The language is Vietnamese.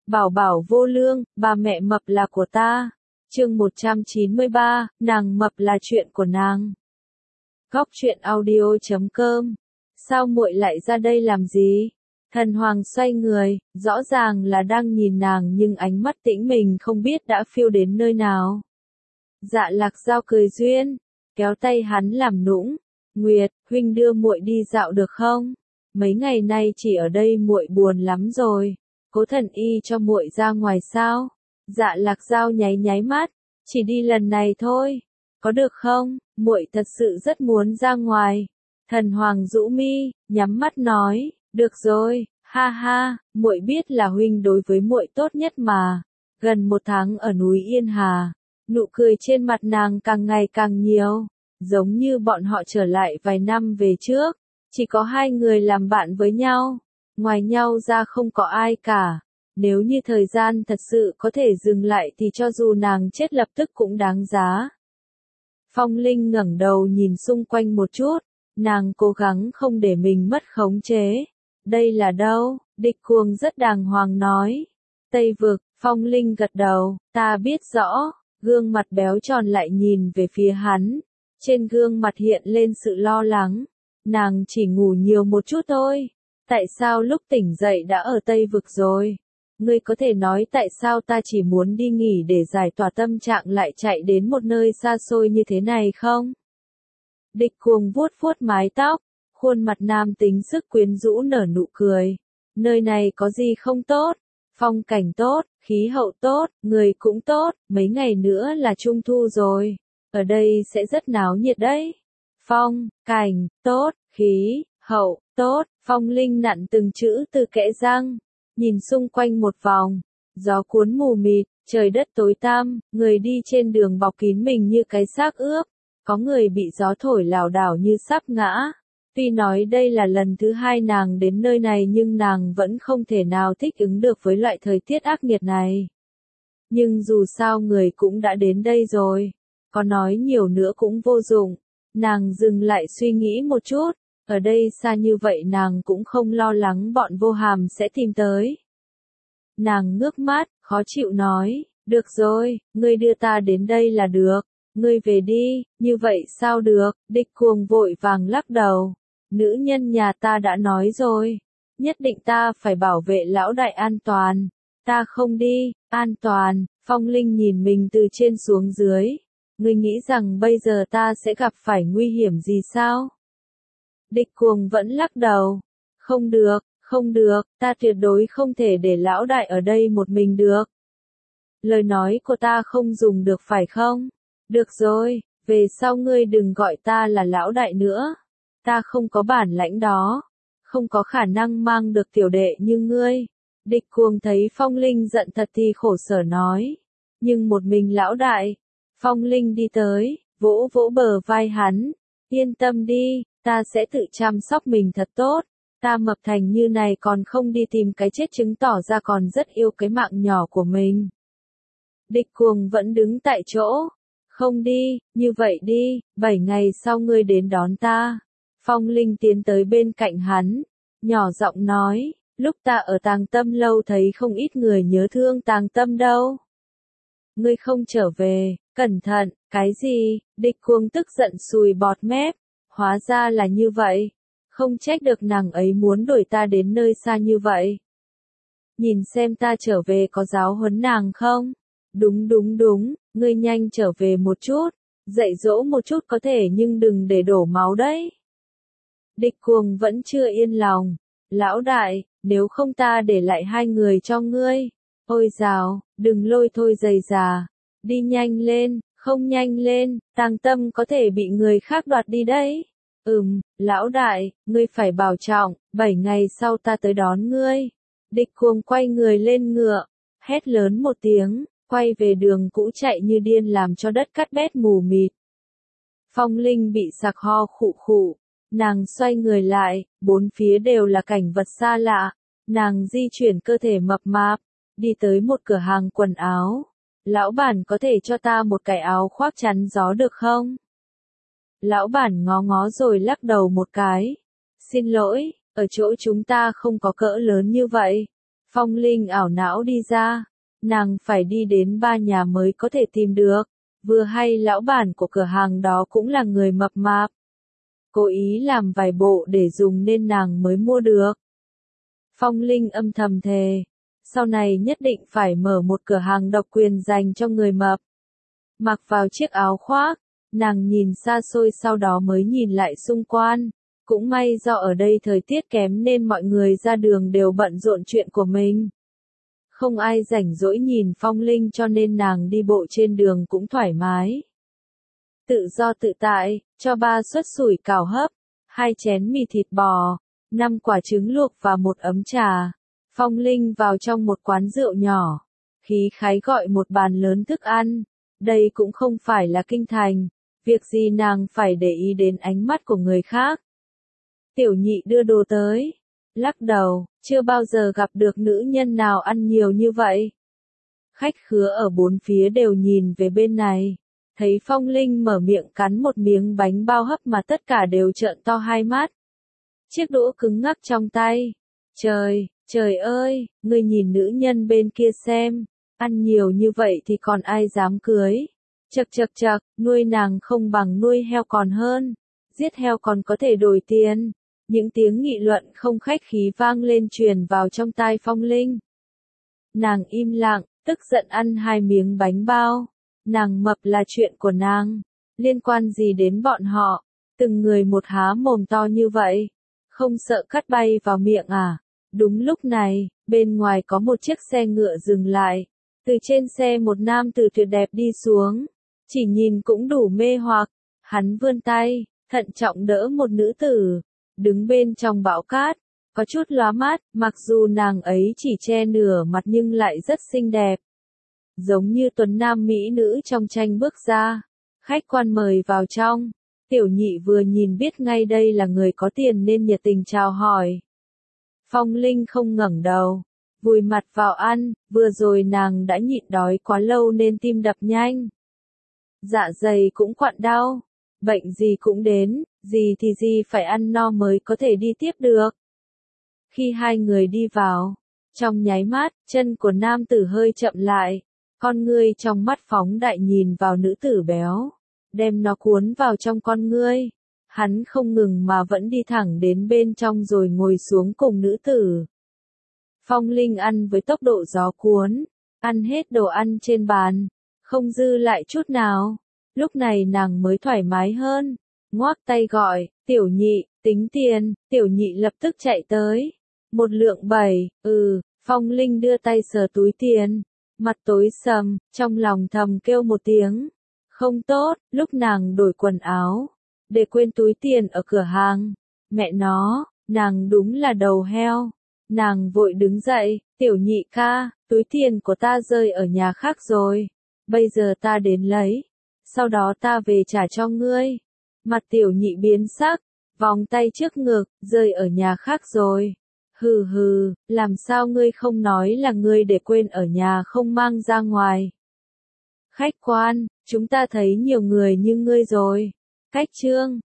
Bảo bảo vô lương, bà mẹ mập là của ta. Chương 193, nàng mập là chuyện của nàng. Góc truyện audio.com. Sao muội lại ra đây làm gì? Thần Hoàng xoay người, rõ ràng là đang nhìn nàng nhưng ánh mắt tĩnh mình không biết đã phiêu đến nơi nào. Dạ Lạc Dao cười duyên, kéo tay hắn làm nũng. Nguyệt, huynh đưa muội đi dạo được không? Mấy ngày nay chỉ ở đây muội buồn lắm rồi. Cố Thần Y cho muội ra ngoài sao? Dạ Lạc Dao nháy nháy mắt, chỉ đi lần này thôi. Có được không? Muội thật sự rất muốn ra ngoài. Thần Hoàng rũ mi, nhắm mắt nói, được rồi, ha ha, muội biết là huynh đối với muội tốt nhất mà. Gần 1 tháng ở núi Yên Hà, nụ cười trên mặt nàng càng ngày càng nhiều, giống như bọn họ trở lại vài năm về trước, chỉ có 2 người làm bạn với nhau, ngoài nhau ra không có ai cả. Nếu như thời gian thật sự có thể dừng lại thì cho dù nàng chết lập tức cũng đáng giá. Phong Linh ngẩng đầu nhìn xung quanh một chút, nàng cố gắng không để mình mất khống chế. Đây là đâu? Địch Cuồng rất đàng hoàng nói. Tây Vực, Phong Linh gật đầu, ta biết rõ, gương mặt béo tròn lại nhìn về phía hắn. Trên gương mặt hiện lên sự lo lắng, nàng chỉ ngủ nhiều một chút thôi. Tại sao lúc tỉnh dậy đã ở Tây Vực rồi? Ngươi có thể nói tại sao ta chỉ muốn đi nghỉ để giải tỏa tâm trạng lại chạy đến một nơi xa xôi như thế này không? Địch Cuồng vuốt vuốt mái tóc, khuôn mặt nam tính sức quyến rũ nở nụ cười. Nơi này có gì không tốt? Phong cảnh tốt, khí hậu tốt, người cũng tốt, mấy ngày nữa là Trung Thu rồi. Ở đây sẽ rất náo nhiệt đấy. Phong, cảnh, tốt, khí, hậu, tốt, Phong Linh nặn từng chữ từ kẽ răng. Nhìn xung quanh một vòng, gió cuốn mù mịt, trời đất tối tăm, người đi trên đường bọc kín mình như cái xác ướp, có người bị gió thổi lảo đảo như sắp ngã. Tuy nói đây là lần thứ 2 nàng đến nơi này nhưng nàng vẫn không thể nào thích ứng được với loại thời tiết ác nghiệt này. Nhưng dù sao người cũng đã đến đây rồi, có nói nhiều nữa cũng vô dụng. Nàng dừng lại suy nghĩ một chút. Ở đây xa như vậy nàng cũng không lo lắng bọn Vô Hàm sẽ tìm tới. Nàng ngước mắt, khó chịu nói, được rồi, ngươi đưa ta đến đây là được, ngươi về đi, như vậy sao được? Địch Cuồng vội vàng lắc đầu, nữ nhân nhà ta đã nói rồi, nhất định ta phải bảo vệ lão đại an toàn, ta không đi, an toàn. Phong Linh nhìn mình từ trên xuống dưới, ngươi nghĩ rằng bây giờ ta sẽ gặp phải nguy hiểm gì sao? Địch Cuồng vẫn lắc đầu. Không được, không được, ta tuyệt đối không thể để lão đại ở đây một mình được. Lời nói của ta không dùng được phải không? Được rồi, về sau ngươi đừng gọi ta là lão đại nữa. Ta không có bản lãnh đó. Không có khả năng mang được tiểu đệ như ngươi. Địch Cuồng thấy Phong Linh giận thật thì khổ sở nói. Nhưng một mình lão đại. Phong Linh đi tới, vỗ vỗ bờ vai hắn. Yên tâm đi. Ta sẽ tự chăm sóc mình thật tốt, ta mập thành như này còn không đi tìm cái chết chứng tỏ ra còn rất yêu cái mạng nhỏ của mình. Địch Cuồng vẫn đứng tại chỗ, không đi, như vậy đi, 7 ngày sau ngươi đến đón ta. Phong Linh tiến tới bên cạnh hắn, nhỏ giọng nói, lúc ta ở Tàng Tâm lâu thấy không ít người nhớ thương Tàng Tâm đâu. Ngươi không trở về, cẩn thận, cái gì? Địch Cuồng tức giận sùi bọt mép. Hóa ra là như vậy, không trách được nàng ấy muốn đuổi ta đến nơi xa như vậy. Nhìn xem ta trở về có giáo huấn nàng không? Đúng, ngươi nhanh trở về một chút, dạy dỗ một chút có thể nhưng đừng để đổ máu đấy. Địch Cuồng vẫn chưa yên lòng, lão đại, nếu không ta để lại 2 người cho ngươi. Ôi dào, đừng lôi thôi dày già, đi nhanh lên. Không nhanh lên, Tàng Tâm có thể bị người khác đoạt đi đấy. Lão đại, ngươi phải bảo trọng, 7 ngày sau ta tới đón ngươi. Địch Cuồng quay người lên ngựa, hét lớn một tiếng, quay về đường cũ chạy như điên làm cho đất cát bét mù mịt. Phong Linh bị sặc ho khụ khụ, nàng xoay người lại, 4 phía đều là cảnh vật xa lạ. Nàng di chuyển cơ thể mập mạp, đi tới một cửa hàng quần áo. Lão bản có thể cho ta một cái áo khoác chắn gió được không? Lão bản ngó ngó rồi lắc đầu một cái. Xin lỗi, ở chỗ chúng ta không có cỡ lớn như vậy. Phong Linh ảo não đi ra. Nàng phải đi đến 3 nhà mới có thể tìm được. Vừa hay lão bản của cửa hàng đó cũng là người mập mạp. Cố ý làm vài bộ để dùng nên nàng mới mua được. Phong Linh âm thầm thề. Sau này nhất định phải mở một cửa hàng độc quyền dành cho người mập. Mặc vào chiếc áo khoác, nàng nhìn xa xôi sau đó mới nhìn lại xung quanh. Cũng may do ở đây thời tiết kém nên mọi người ra đường đều bận rộn chuyện của mình. Không ai rảnh rỗi nhìn Phong Linh cho nên nàng đi bộ trên đường cũng thoải mái. Tự do tự tại, cho 3 suất sủi cảo hấp, 2 chén mì thịt bò, 5 quả trứng luộc và 1 ấm trà. Phong Linh vào trong một quán rượu nhỏ. Khí khái gọi một bàn lớn thức ăn. Đây cũng không phải là kinh thành. Việc gì nàng phải để ý đến ánh mắt của người khác. Tiểu Nhị đưa đồ tới. Lắc đầu, chưa bao giờ gặp được nữ nhân nào ăn nhiều như vậy. Khách khứa ở bốn phía đều nhìn về bên này. Thấy Phong Linh mở miệng cắn một miếng bánh bao hấp mà tất cả đều trợn to hai mắt. Chiếc đũa cứng ngắc trong tay. Trời ơi, ngươi nhìn nữ nhân bên kia xem. Ăn nhiều như vậy thì còn ai dám cưới. Chậc, nuôi nàng không bằng nuôi heo còn hơn. Giết heo còn có thể đổi tiền. Những tiếng nghị luận không khách khí vang lên truyền vào trong tai Phong Linh. Nàng im lặng, tức giận ăn 2 miếng bánh bao. Nàng mập là chuyện của nàng. Liên quan gì đến bọn họ? Từng người một há mồm to như vậy. Không sợ cắt bay vào miệng à? Đúng lúc này, bên ngoài có một chiếc xe ngựa dừng lại. Từ trên xe một nam tử tuyệt đẹp đi xuống. Chỉ nhìn cũng đủ mê hoặc. Hắn vươn tay, thận trọng đỡ một nữ tử. Đứng bên trong bão cát. Có chút lóa mắt, mặc dù nàng ấy chỉ che nửa mặt nhưng lại rất xinh đẹp. Giống như tuấn nam mỹ nữ trong tranh bước ra. Khách quan mời vào trong. Tiểu Nhị vừa nhìn biết ngay đây là người có tiền nên nhiệt tình chào hỏi. Phong Linh không ngẩng đầu, vùi mặt vào ăn, vừa rồi nàng đã nhịn đói quá lâu nên tim đập nhanh. Dạ dày cũng quặn đau, bệnh gì cũng đến, gì thì gì phải ăn no mới có thể đi tiếp được. Khi hai người đi vào, trong nháy mắt, chân của nam tử hơi chậm lại, con ngươi trong mắt phóng đại nhìn vào nữ tử béo, đem nó cuốn vào trong con ngươi. Hắn không ngừng mà vẫn đi thẳng đến bên trong rồi ngồi xuống cùng nữ tử. Phong Linh ăn với tốc độ gió cuốn, ăn hết đồ ăn trên bàn, không dư lại chút nào. Lúc này nàng mới thoải mái hơn, ngoác tay gọi, Tiểu Nhị, tính tiền. Tiểu Nhị lập tức chạy tới. 1 lượng 7, Phong Linh đưa tay sờ túi tiền, mặt tối sầm, trong lòng thầm kêu một tiếng. Không tốt, lúc nàng đổi quần áo, để quên túi tiền ở cửa hàng. Mẹ nó, nàng đúng là đầu heo. Nàng vội đứng dậy, Tiểu Nhị ca, túi tiền của ta rơi ở nhà khác rồi. Bây giờ ta đến lấy, sau đó ta về trả cho ngươi. Mặt Tiểu Nhị biến sắc, vòng tay trước ngực, rơi ở nhà khác rồi. Hừ, làm sao ngươi không nói là ngươi để quên ở nhà không mang ra ngoài. Khách quan, chúng ta thấy nhiều người như ngươi rồi. Cách chương